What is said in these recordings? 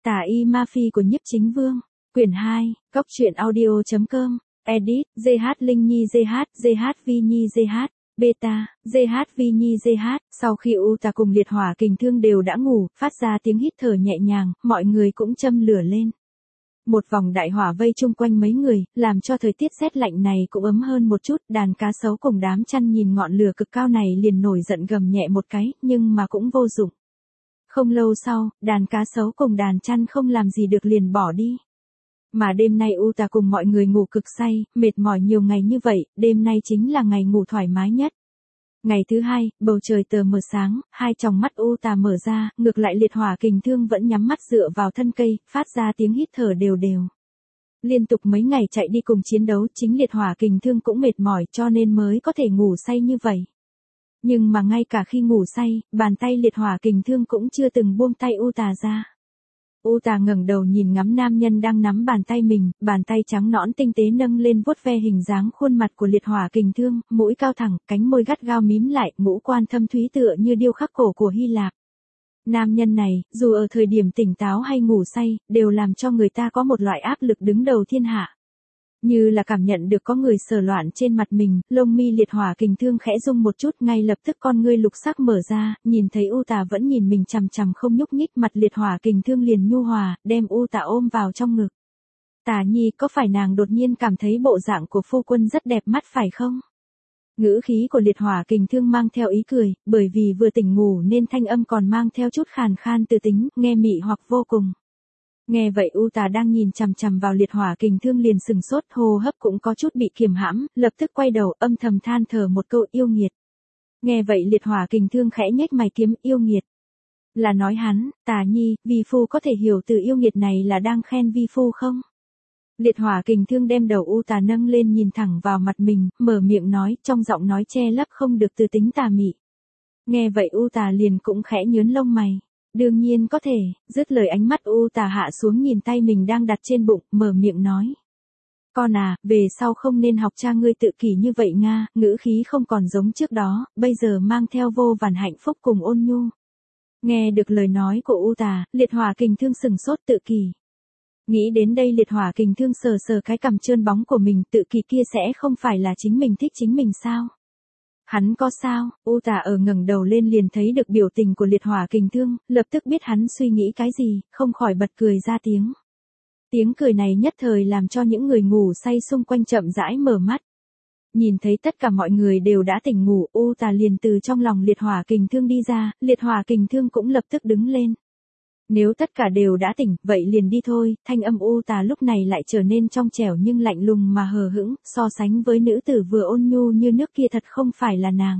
Tà y ma phi của Nhiếp Chính Vương. Quyển 2, Cốc truyện audio.com. Edit, GH Linh Nhi GH Vi Nhi GH. Beta, GH Vi Nhi GH. Sau khi Uta cùng liệt hỏa kình thương đều đã ngủ, phát ra tiếng hít thở nhẹ nhàng, mọi người cũng châm lửa lên. Một vòng đại hỏa vây chung quanh mấy người, làm cho thời tiết rét lạnh này cũng ấm hơn một chút. Đàn cá sấu cùng đám chăn nhìn ngọn lửa cực cao này liền nổi giận gầm nhẹ một cái, nhưng mà cũng vô dụng. Không lâu sau, đàn cá sấu cùng đàn chăn không làm gì được liền bỏ đi. Mà đêm nay Uta cùng mọi người ngủ cực say, mệt mỏi nhiều ngày như vậy, đêm nay chính là ngày ngủ thoải mái nhất. Ngày thứ hai, bầu trời tờ mờ sáng, hai tròng mắt Uta mở ra, ngược lại liệt hỏa kình thương vẫn nhắm mắt dựa vào thân cây, phát ra tiếng hít thở đều đều. Liên tục mấy ngày chạy đi cùng chiến đấu, chính liệt hỏa kình thương cũng mệt mỏi cho nên mới có thể ngủ say như vậy. Nhưng mà ngay cả khi ngủ say, bàn tay liệt hỏa kình thương cũng chưa từng buông tay Uta ra. Uta ngẩng đầu nhìn ngắm nam nhân đang nắm bàn tay mình, bàn tay trắng nõn tinh tế nâng lên vuốt ve hình dáng khuôn mặt của liệt hỏa kình thương, mũi cao thẳng, cánh môi gắt gao mím lại, ngũ quan thâm thúy tựa như điêu khắc cổ của Hy Lạp. Nam nhân này, dù ở thời điểm tỉnh táo hay ngủ say, đều làm cho người ta có một loại áp lực đứng đầu thiên hạ. Như là cảm nhận được có người sờ loạn trên mặt mình, lông mi liệt hỏa kình thương khẽ rung một chút, ngay lập tức con ngươi lục sắc mở ra, nhìn thấy Uta vẫn nhìn mình chằm chằm không nhúc nhích, mặt liệt hỏa kình thương liền nhu hòa, đem Uta ôm vào trong ngực. Tà Nhi, có phải nàng đột nhiên cảm thấy bộ dạng của phu quân rất đẹp mắt phải không? Ngữ khí của liệt hỏa kình thương mang theo ý cười, bởi vì vừa tỉnh ngủ nên thanh âm còn mang theo chút khàn khan từ tính, nghe mị hoặc vô cùng. Nghe vậy Uta đang nhìn chằm chằm vào liệt hỏa kình thương liền sừng sốt, hô hấp cũng có chút bị kiềm hãm, lập tức quay đầu âm thầm than thở một câu yêu nghiệt. Nghe vậy liệt hỏa kình thương khẽ nhếch mày kiếm yêu nghiệt. Là nói hắn, Tà Nhi, vi phu có thể hiểu từ yêu nghiệt này là đang khen vi phu không? Liệt hỏa kình thương đem đầu Uta nâng lên nhìn thẳng vào mặt mình, mở miệng nói, trong giọng nói che lấp không được từ tính tà mị. Nghe vậy Uta liền cũng khẽ nhướng lông mày. Đương nhiên có thể, dứt lời ánh mắt Uta hạ xuống nhìn tay mình đang đặt trên bụng, mở miệng nói. Con à, về sau không nên học cha ngươi tự kỷ như vậy Nga, ngữ khí không còn giống trước đó, bây giờ mang theo vô vàn hạnh phúc cùng ôn nhu. Nghe được lời nói của Uta, liệt hỏa kình thương sừng sốt tự kỷ. Nghĩ đến đây liệt hỏa kình thương sờ sờ cái cằm trơn bóng của mình, tự kỷ kia sẽ không phải là chính mình thích chính mình sao? Hắn có sao? Uta ở ngẩng đầu lên liền thấy được biểu tình của liệt hỏa kình thương, lập tức biết hắn suy nghĩ cái gì, không khỏi bật cười ra tiếng. Tiếng cười này nhất thời làm cho những người ngủ say xung quanh chậm rãi mở mắt. Nhìn thấy tất cả mọi người đều đã tỉnh ngủ, Uta liền từ trong lòng liệt hỏa kình thương đi ra, liệt hỏa kình thương cũng lập tức đứng lên. Nếu tất cả đều đã tỉnh, vậy liền đi thôi, thanh âm Uta lúc này lại trở nên trong trẻo nhưng lạnh lùng mà hờ hững, so sánh với nữ tử vừa ôn nhu như nước kia thật không phải là nàng.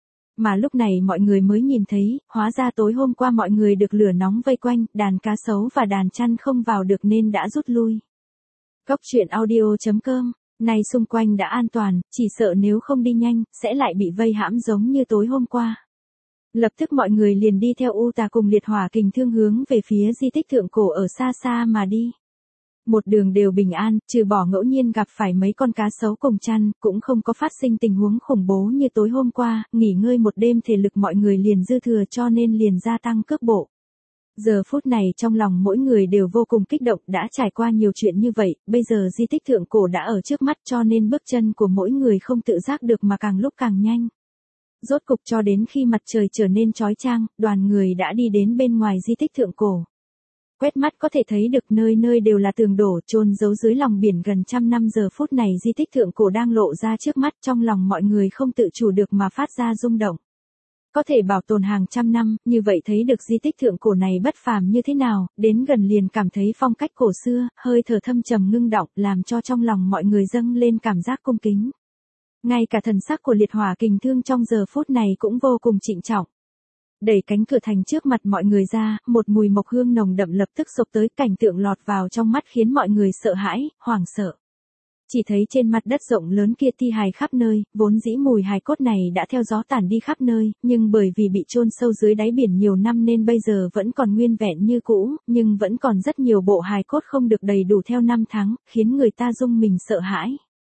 Mà lúc này mọi người mới nhìn thấy, hóa ra tối hôm qua mọi người được lửa nóng vây quanh, đàn cá sấu và đàn chăn không vào được nên đã rút lui. Cốc truyện audio.com, nay xung quanh đã an toàn, chỉ sợ nếu không đi nhanh, sẽ lại bị vây hãm giống như tối hôm qua. Lập tức mọi người liền đi theo Uta cùng liệt hỏa kình thương hướng về phía di tích thượng cổ ở xa xa mà đi. Một đường đều bình an, trừ bỏ ngẫu nhiên gặp phải mấy con cá sấu cùng chăn, cũng không có phát sinh tình huống khủng bố như tối hôm qua, nghỉ ngơi một đêm thể lực mọi người liền dư thừa cho nên liền gia tăng cước bộ. Giờ phút này trong lòng mỗi người đều vô cùng kích động, đã trải qua nhiều chuyện như vậy, bây giờ di tích thượng cổ đã ở trước mắt cho nên bước chân của mỗi người không tự giác được mà càng lúc càng nhanh. Rốt cục cho đến khi mặt trời trở nên chói chang, đoàn người đã đi đến bên ngoài di tích thượng cổ. Quét mắt có thể thấy được nơi nơi đều là tường đổ chôn giấu dưới lòng biển gần trăm năm, giờ phút này di tích thượng cổ đang lộ ra trước mắt, trong lòng mọi người không tự chủ được mà phát ra rung động. Có thể bảo tồn hàng trăm năm, như vậy thấy được di tích thượng cổ này bất phàm như thế nào, đến gần liền cảm thấy phong cách cổ xưa, hơi thở thâm trầm ngưng động, làm cho trong lòng mọi người dâng lên cảm giác cung kính. Ngay cả thần sắc của liệt hỏa kình thương trong giờ phút này cũng vô cùng trịnh trọng. Đẩy cánh cửa thành trước mặt mọi người ra, một mùi mộc hương nồng đậm lập tức xộc tới, cảnh tượng lọt vào trong mắt khiến mọi người sợ hãi, hoảng sợ. Chỉ thấy trên mặt đất rộng lớn kia thi hài khắp nơi, vốn dĩ mùi hài cốt này đã theo gió tản đi khắp nơi, nhưng bởi vì bị chôn sâu dưới đáy biển nhiều năm nên bây giờ vẫn còn nguyên vẹn như cũ, nhưng vẫn còn rất nhiều bộ hài cốt không được đầy đủ theo năm tháng, khiến người ta rung mình sợ hãi.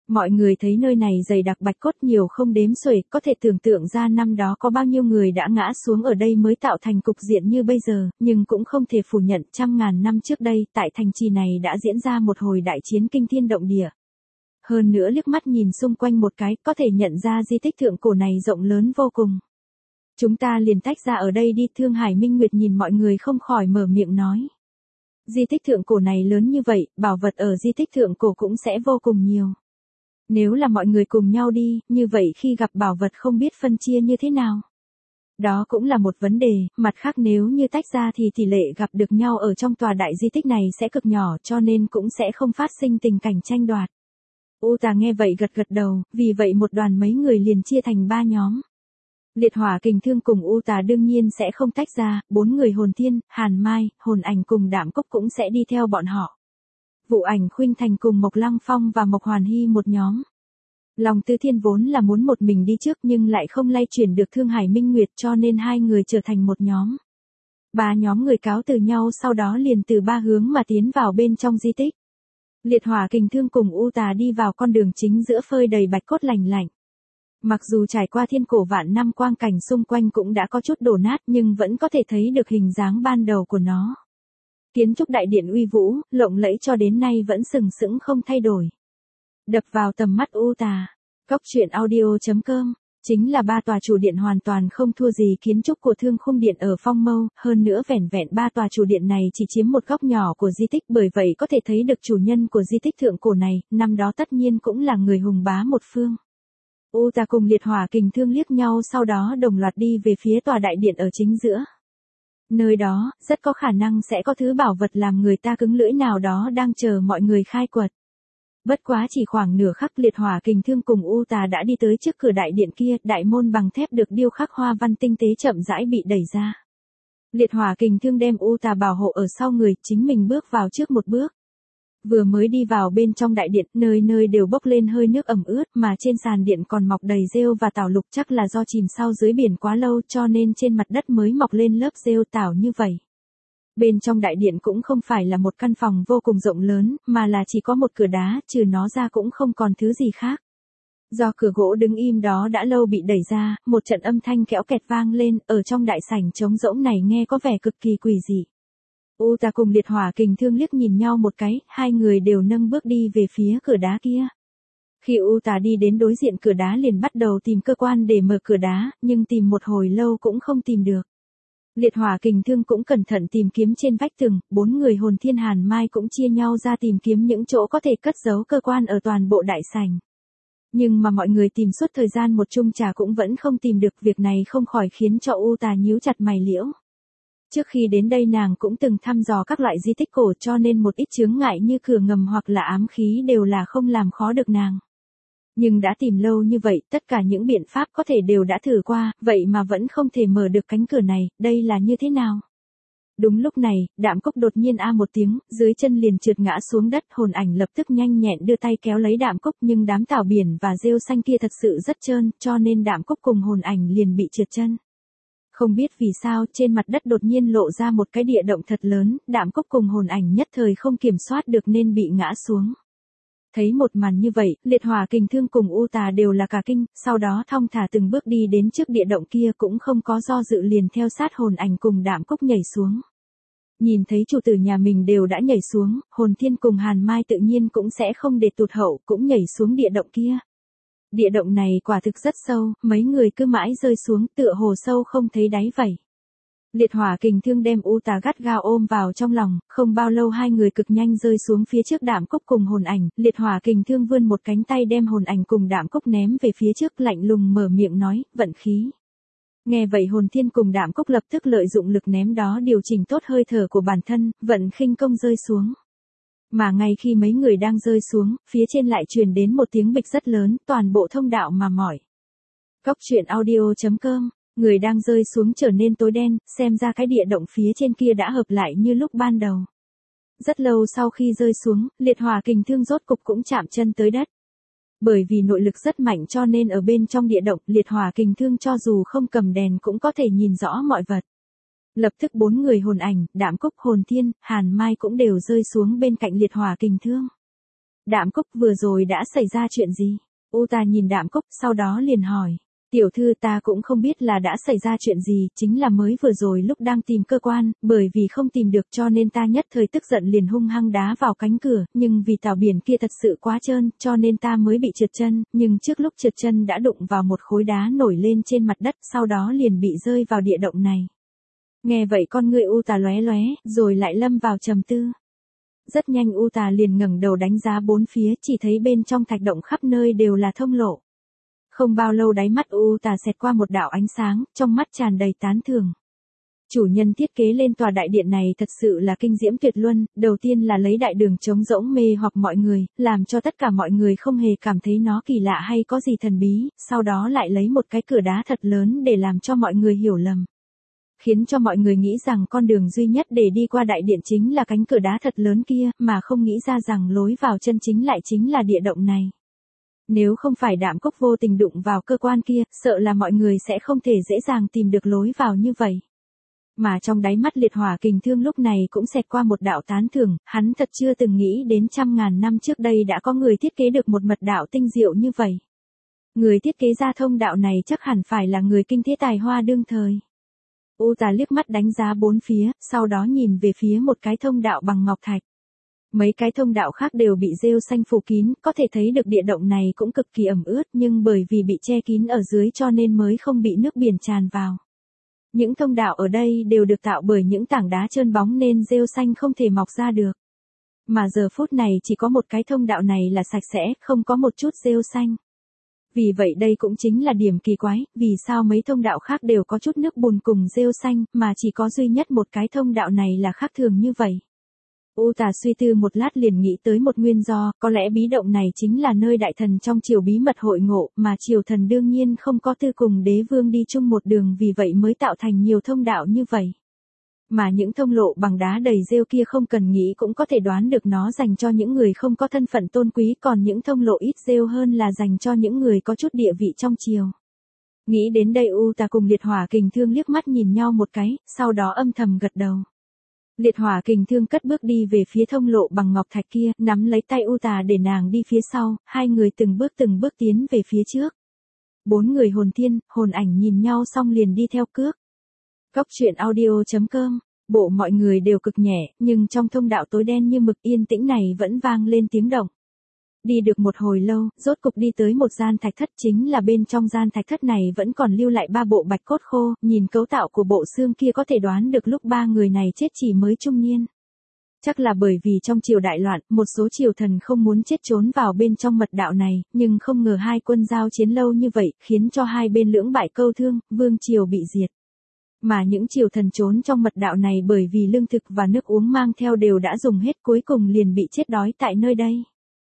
Mọi người thấy nơi này dày đặc bạch cốt nhiều không đếm xuể, có thể tưởng tượng ra năm đó có bao nhiêu người đã ngã xuống ở đây mới tạo thành cục diện như bây giờ, nhưng cũng không thể phủ nhận trăm ngàn năm trước đây, tại thành trì này đã diễn ra một hồi đại chiến kinh thiên động địa. Hơn nữa liếc mắt nhìn xung quanh một cái, có thể nhận ra di tích thượng cổ này rộng lớn vô cùng. Chúng ta liền tách ra ở đây đi, Thương Hải Minh Nguyệt nhìn mọi người không khỏi mở miệng nói. Di tích thượng cổ này lớn như vậy, bảo vật ở di tích thượng cổ cũng sẽ vô cùng nhiều. Nếu là mọi người cùng nhau đi, như vậy khi gặp bảo vật không biết phân chia như thế nào. Đó cũng là một vấn đề, mặt khác nếu như tách ra thì tỷ lệ gặp được nhau ở trong tòa đại di tích này sẽ cực nhỏ cho nên cũng sẽ không phát sinh tình cảnh tranh đoạt. Uta nghe vậy gật gật đầu, vì vậy một đoàn mấy người liền chia thành 3 nhóm. Liệt Hỏa Kình Thương cùng Uta đương nhiên sẽ không tách ra, 4 người Hồn Thiên, Hàn Mai, Hồn Ảnh cùng Đạm Cốc cũng sẽ đi theo bọn họ. Vụ Ảnh Khuynh Thành cùng Mộc Lăng Phong và Mộc Hoàn Hy một nhóm. Long Tư Thiên vốn là muốn một mình đi trước nhưng lại không lay chuyển được Thương Hải Minh Nguyệt cho nên hai người trở thành một nhóm. 3 nhóm người cáo từ nhau sau đó liền từ 3 hướng mà tiến vào bên trong di tích. Liệt Hỏa Kình Thương cùng Uta đi vào con đường chính giữa phơi đầy bạch cốt lành lạnh. Mặc dù trải qua thiên cổ vạn năm quang cảnh xung quanh cũng đã có chút đổ nát nhưng vẫn có thể thấy được hình dáng ban đầu của nó. Kiến trúc đại điện uy vũ, lộng lẫy cho đến nay vẫn sừng sững không thay đổi. Đập vào tầm mắt Uta. Cóc truyện audio.com chính là 3 tòa chủ điện hoàn toàn không thua gì kiến trúc của Thương Khung Điện ở Phong Mâu, hơn nữa vẻn vẹn 3 tòa chủ điện này chỉ chiếm một góc nhỏ của di tích, bởi vậy có thể thấy được chủ nhân của di tích thượng cổ này, năm đó tất nhiên cũng là người hùng bá một phương. Uta cùng Liệt Hỏa Kình Thương liếc nhau sau đó đồng loạt đi về phía tòa đại điện ở chính giữa. Nơi đó, rất có khả năng sẽ có thứ bảo vật làm người ta cứng lưỡi nào đó đang chờ mọi người khai quật. Bất quá chỉ khoảng nửa khắc Liệt Hỏa Kình Thương cùng Uta đã đi tới trước cửa đại điện kia, đại môn bằng thép được điêu khắc hoa văn tinh tế chậm rãi bị đẩy ra. Liệt Hỏa Kình Thương đem Uta bảo hộ ở sau người, chính mình bước vào trước một bước. Vừa mới đi vào bên trong đại điện, nơi nơi đều bốc lên hơi nước ẩm ướt mà trên sàn điện còn mọc đầy rêu và tảo lục, chắc là do chìm sâu dưới biển quá lâu cho nên trên mặt đất mới mọc lên lớp rêu tảo như vậy. Bên trong đại điện cũng không phải là một căn phòng vô cùng rộng lớn, mà là chỉ có một cửa đá, trừ nó ra cũng không còn thứ gì khác. Do cửa gỗ đứng im đó đã lâu bị đẩy ra, một trận âm thanh kéo kẹt vang lên, ở trong đại sảnh trống rỗng này nghe có vẻ cực kỳ quỷ dị. Uta cùng Liệt Hỏa Kình Thương liếc nhìn nhau một cái, hai người đều nâng bước đi về phía cửa đá kia. Khi Uta đi đến đối diện cửa đá liền bắt đầu tìm cơ quan để mở cửa đá, nhưng tìm một hồi lâu cũng không tìm được. Liệt Hỏa Kình Thương cũng cẩn thận tìm kiếm trên vách tường, 4 người Hồn Thiên Hàn Mai cũng chia nhau ra tìm kiếm những chỗ có thể cất giấu cơ quan ở toàn bộ đại sảnh. Nhưng mà mọi người tìm suốt thời gian một chung trà cũng vẫn không tìm được, việc này không khỏi khiến cho Uta nhíu chặt mày liễu. Trước khi đến đây nàng cũng từng thăm dò các loại di tích cổ cho nên một ít chướng ngại như cửa ngầm hoặc là ám khí đều là không làm khó được nàng. Nhưng đã tìm lâu như vậy, tất cả những biện pháp có thể đều đã thử qua, vậy mà vẫn không thể mở được cánh cửa này, đây là như thế nào? Đúng lúc này, Đạm Cốc đột nhiên a một tiếng, dưới chân liền trượt ngã xuống đất, Hồn Ảnh lập tức nhanh nhẹn đưa tay kéo lấy Đạm Cốc nhưng đám tảo biển và rêu xanh kia thật sự rất trơn, cho nên Đạm Cốc cùng Hồn Ảnh liền bị trượt chân. Không biết vì sao, trên mặt đất đột nhiên lộ ra một cái địa động thật lớn, Đạm Cốc cùng Hồn Ảnh nhất thời không kiểm soát được nên bị ngã xuống. Thấy một màn như vậy, Liệt Hỏa Kình Thương cùng Uta đều là cả kinh, sau đó thong thả từng bước đi đến trước địa động kia cũng không có do dự liền theo sát Hồn Ảnh cùng Đạm Cốc nhảy xuống. Nhìn thấy chủ tử nhà mình đều đã nhảy xuống, Hồn Thiên cùng Hàn Mai tự nhiên cũng sẽ không để tụt hậu, cũng nhảy xuống địa động kia. Địa động này quả thực rất sâu, mấy người cứ mãi rơi xuống tựa hồ sâu không thấy đáy vậy. Liệt Hỏa Kình Thương đem Uta gắt gao ôm vào trong lòng, không bao lâu hai người cực nhanh rơi xuống phía trước Đạm Cốc cùng Hồn Ảnh, Liệt Hỏa Kình Thương vươn một cánh tay đem Hồn Ảnh cùng Đạm Cốc ném về phía trước, lạnh lùng mở miệng nói, vận khí. Nghe vậy Hồn Thiên cùng Đạm Cốc lập tức lợi dụng lực ném đó điều chỉnh tốt hơi thở của bản thân, vận khinh công rơi xuống. Mà ngay khi mấy người đang rơi xuống, phía trên lại truyền đến một tiếng bịch rất lớn, toàn bộ thông đạo mà mỏi. Cóc truyện audio.com, người đang rơi xuống trở nên tối đen, xem ra cái địa động phía trên kia đã hợp lại như lúc ban đầu. Rất lâu sau khi rơi xuống, Liệt Hỏa Kình Thương rốt cục cũng chạm chân tới đất. Bởi vì nội lực rất mạnh cho nên ở bên trong địa động, Liệt Hỏa Kình Thương cho dù không cầm đèn cũng có thể nhìn rõ mọi vật. Lập tức 4 người Hồn Ảnh, Đạm Cốc, Hồn Thiên, Hàn Mai cũng đều rơi xuống bên cạnh Liệt Hỏa Kình Thương. Đạm Cúc vừa rồi đã xảy ra chuyện gì? Uta nhìn Đạm Cúc sau đó liền hỏi. Tiểu thư ta cũng không biết là đã xảy ra chuyện gì, chính là mới vừa rồi lúc đang tìm cơ quan, bởi vì không tìm được cho nên ta nhất thời tức giận liền hung hăng đá vào cánh cửa, nhưng vì tàu biển kia thật sự quá trơn, cho nên ta mới bị trượt chân, nhưng trước lúc trượt chân đã đụng vào một khối đá nổi lên trên mặt đất, sau đó liền bị rơi vào địa động này. Nghe vậy con ngươi Uta lóe lóe, rồi lại lâm vào trầm tư. Rất nhanh Uta liền ngẩng đầu đánh giá bốn phía, chỉ thấy bên trong thạch động khắp nơi đều là thông lộ. Không bao lâu đáy mắt Uta xẹt qua một đạo ánh sáng, trong mắt tràn đầy tán thưởng. Chủ nhân thiết kế lên tòa đại điện này thật sự là kinh diễm tuyệt luân, đầu tiên là lấy đại đường trống rỗng mê hoặc mọi người, làm cho tất cả mọi người không hề cảm thấy nó kỳ lạ hay có gì thần bí, sau đó lại lấy một cái cửa đá thật lớn để làm cho mọi người hiểu lầm. Khiến cho mọi người nghĩ rằng con đường duy nhất để đi qua đại điện chính là cánh cửa đá thật lớn kia, mà không nghĩ ra rằng lối vào chân chính lại chính là địa động này. Nếu không phải Đạm Cúc vô tình đụng vào cơ quan kia, sợ là mọi người sẽ không thể dễ dàng tìm được lối vào như vậy. Mà trong đáy mắt Liệt Hỏa Kình Thương lúc này cũng xẹt qua một đạo tán thưởng, hắn thật chưa từng nghĩ đến 100.000 năm trước đây đã có người thiết kế được một mật đạo tinh diệu như vậy. Người thiết kế ra thông đạo này chắc hẳn phải là người kinh thế tài hoa đương thời. Uta liếc mắt đánh giá bốn phía, sau đó nhìn về phía một cái thông đạo bằng ngọc thạch. Mấy cái thông đạo khác đều bị rêu xanh phủ kín, có thể thấy được địa động này cũng cực kỳ ẩm ướt, nhưng bởi vì bị che kín ở dưới cho nên mới không bị nước biển tràn vào. Những thông đạo ở đây đều được tạo bởi những tảng đá trơn bóng nên rêu xanh không thể mọc ra được. Mà giờ phút này chỉ có một cái thông đạo này là sạch sẽ, không có một chút rêu xanh. Vì vậy đây cũng chính là điểm kỳ quái, vì sao mấy thông đạo khác đều có chút nước bùn cùng rêu xanh, mà chỉ có duy nhất một cái thông đạo này là khác thường như vậy. Uta suy tư một lát liền nghĩ tới một nguyên do, có lẽ bí động này chính là nơi đại thần trong triều bí mật hội ngộ, mà triều thần đương nhiên không có tư cùng đế vương đi chung một đường vì vậy mới tạo thành nhiều thông đạo như vậy. Mà những thông lộ bằng đá đầy rêu kia không cần nghĩ cũng có thể đoán được nó dành cho những người không có thân phận tôn quý, còn những thông lộ ít rêu hơn là dành cho những người có chút địa vị trong triều. Nghĩ đến đây Uta cùng Liệt Hỏa Kình Thương liếc mắt nhìn nhau một cái, sau đó âm thầm gật đầu. Liệt Hỏa Kình Thương cất bước đi về phía thông lộ bằng ngọc thạch kia, nắm lấy tay Uta để nàng đi phía sau, hai người từng bước tiến về phía trước. Bốn người hồn thiên, hồn ảnh nhìn nhau xong liền đi theo cước. Góc truyện audio.com, bộ mọi người đều cực nhẹ, nhưng trong thông đạo tối đen như mực yên tĩnh này vẫn vang lên tiếng động. Đi được một hồi lâu, rốt cục đi tới một gian thạch thất, chính là bên trong gian thạch thất này vẫn còn lưu lại ba bộ bạch cốt khô, nhìn cấu tạo của bộ xương kia có thể đoán được lúc ba người này chết chỉ mới trung niên. Chắc là bởi vì trong triều đại loạn, một số triều thần không muốn chết trốn vào bên trong mật đạo này, nhưng không ngờ hai quân giao chiến lâu như vậy, khiến cho hai bên lưỡng bại câu thương, vương triều bị diệt. Mà những triều thần trốn trong mật đạo này bởi vì lương thực và nước uống mang theo đều đã dùng hết, cuối cùng liền bị chết đói tại nơi đây.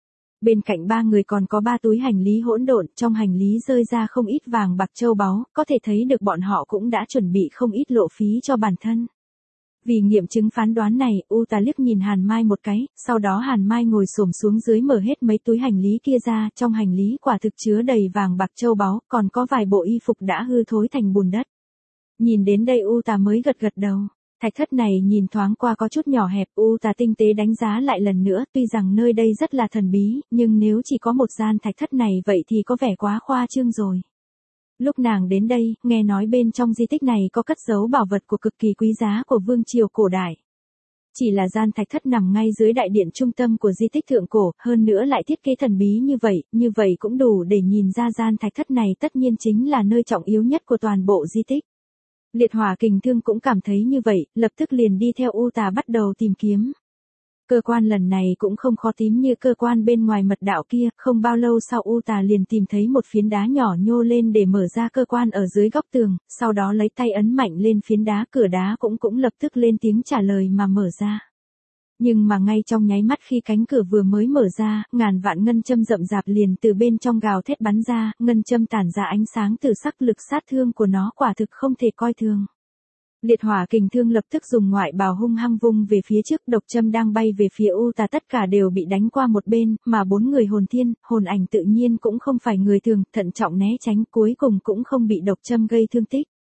Bên cạnh ba người còn có ba túi hành lý hỗn độn, trong hành lý rơi ra không ít vàng bạc châu báu, có thể thấy được bọn họ cũng đã chuẩn bị không ít lộ phí cho bản thân. Vì nghiệm chứng phán đoán này, Uta liếc nhìn Hàn Mai một cái, sau đó Hàn Mai ngồi xổm xuống dưới mở hết mấy túi hành lý kia ra, trong hành lý quả thực chứa đầy vàng bạc châu báu, còn có vài bộ y phục đã hư thối thành bùn đất. Nhìn đến đây Uta mới gật đầu. Thạch thất này nhìn thoáng qua có chút nhỏ hẹp, Uta tinh tế đánh giá lại lần nữa, tuy rằng nơi đây rất là thần bí, nhưng nếu chỉ có một gian thạch thất này vậy thì có vẻ quá khoa trương rồi. Lúc nàng đến đây, nghe nói bên trong di tích này có cất giấu bảo vật của cực kỳ quý giá của vương triều cổ đại. Chỉ là gian thạch thất nằm ngay dưới đại điện trung tâm của di tích thượng cổ, hơn nữa lại thiết kế thần bí như vậy cũng đủ để nhìn ra gian thạch thất này tất nhiên chính là nơi trọng yếu nhất của toàn bộ di tích. Liệt Hỏa Kình Thương cũng cảm thấy như vậy, lập tức liền đi theo Uta bắt đầu tìm kiếm. Cơ quan lần này cũng không khó tìm như cơ quan bên ngoài mật đạo kia, không bao lâu sau Uta liền tìm thấy một phiến đá nhỏ nhô lên để mở ra cơ quan ở dưới góc tường, sau đó lấy tay ấn mạnh lên phiến đá, cửa đá cũng lập tức lên tiếng trả lời mà mở ra. Nhưng mà ngay trong nháy mắt khi cánh cửa vừa mới mở ra, ngàn vạn ngân châm rậm rạp liền từ bên trong gào thét bắn ra, ngân châm tản ra ánh sáng từ sắc, lực sát thương của nó quả thực không thể coi thường. Liệt Hỏa Kình Thương lập tức dùng ngoại bào hung hăng vung về phía trước, độc châm đang bay về phía Uta tất cả đều bị đánh qua một bên, mà bốn người hồn thiên, hồn ảnh tự nhiên cũng không phải người thường, thận trọng né tránh, cuối cùng cũng không bị độc châm gây thương tích.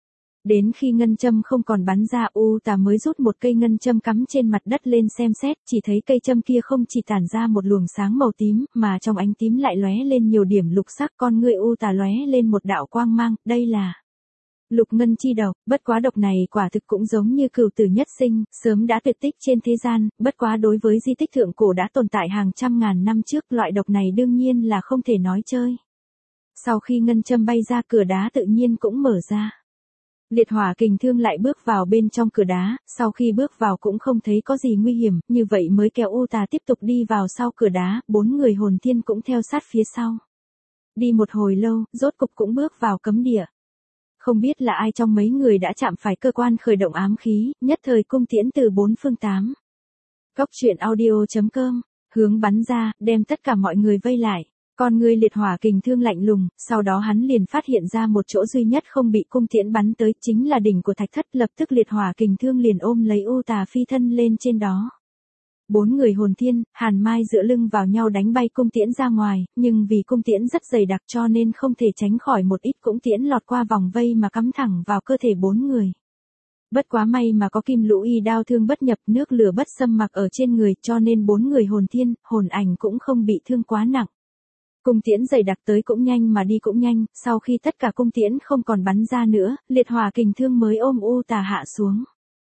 Đến khi ngân châm không còn bắn ra, U Tà mới rút một cây ngân châm cắm trên mặt đất lên xem xét, chỉ thấy cây châm kia không chỉ tản ra một luồng sáng màu tím, mà trong ánh tím lại lóe lên nhiều điểm lục sắc, con ngươi U Tà lóe lên một đạo quang mang, đây là Lục ngân chi độc. Bất quá độc này quả thực cũng giống như cửu tử nhất sinh, sớm đã tuyệt tích trên thế gian, bất quá đối với di tích thượng cổ đã tồn tại hàng trăm ngàn năm trước, loại độc này đương nhiên là không thể nói chơi. Sau khi ngân châm bay ra, cửa đá tự nhiên cũng mở ra. Liệt hỏa kình thương lại bước vào bên trong cửa đá, sau khi bước vào cũng không thấy có gì nguy hiểm, như vậy mới kéo U Tà tiếp tục đi vào sau cửa đá, 4 người hồn thiên cũng theo sát phía sau. Đi một hồi lâu, rốt cục cũng bước vào cấm địa. Không biết là ai trong mấy người đã chạm phải cơ quan khởi động ám khí, nhất thời cung tiễn từ 4 phương 8. Góc truyện audio.com, hướng bắn ra, đem tất cả mọi người vây lại. Con người liệt hỏa kình thương lạnh lùng, sau đó hắn liền phát hiện ra một chỗ duy nhất không bị cung tiễn bắn tới, chính là đỉnh của thạch thất, lập tức liệt hỏa kình thương liền ôm lấy U Tà phi thân lên trên đó. 4 người hồn thiên, hàn mai dựa lưng vào nhau đánh bay cung tiễn ra ngoài, nhưng vì cung tiễn rất dày đặc cho nên không thể tránh khỏi một ít cũng tiễn lọt qua vòng vây mà cắm thẳng vào cơ thể 4 người. Bất quá may mà có kim lũ y đao thương bất nhập, nước lửa bất xâm mặc ở trên người, cho nên 4 người hồn thiên, hồn ảnh cũng không bị thương quá nặng. Cung tiễn dày đặc tới cũng nhanh mà đi cũng nhanh, sau khi tất cả cung tiễn không còn bắn ra nữa, liệt hỏa kình thương mới ôm U Tà hạ xuống.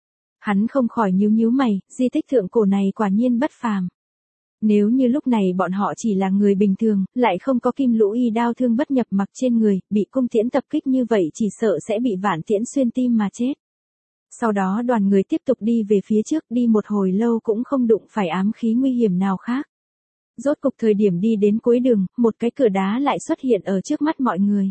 Hắn không khỏi nhíu nhíu mày, di tích thượng cổ này quả nhiên bất phàm. Nếu như lúc này bọn họ chỉ là người bình thường, lại không có kim lũ y đao thương bất nhập mặc trên người, bị cung tiễn tập kích như vậy chỉ sợ sẽ bị vạn tiễn xuyên tim mà chết. Sau đó đoàn người tiếp tục đi về phía trước, đi một hồi lâu cũng không đụng phải ám khí nguy hiểm nào khác. Rốt cục thời điểm đi đến cuối đường, một cái cửa đá lại xuất hiện ở trước mắt mọi người.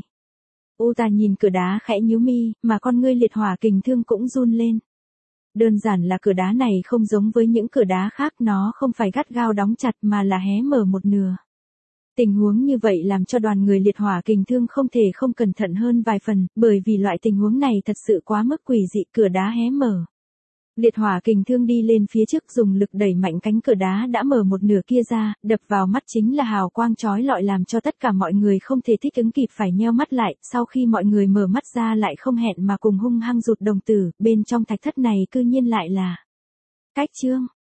U Tà nhìn cửa đá khẽ nhíu mi, mà con ngươi liệt hỏa kình thương cũng run lên. Đơn giản là cửa đá này không giống với những cửa đá khác, nó không phải gắt gao đóng chặt mà là hé mở một nửa. Tình huống như vậy làm cho đoàn người liệt hỏa kình thương không thể không cẩn thận hơn vài phần, bởi vì loại tình huống này thật sự quá mức quỷ dị, cửa đá hé mở. Liệt hỏa kình thương đi lên phía trước dùng lực đẩy mạnh cánh cửa đá đã mở một nửa kia ra, đập vào mắt chính là hào quang chói lọi làm cho tất cả mọi người không thể thích ứng kịp phải nheo mắt lại, sau khi mọi người mở mắt ra lại không hẹn mà cùng hung hăng rụt đồng tử, bên trong thạch thất này cư nhiên lại là Cách Trương.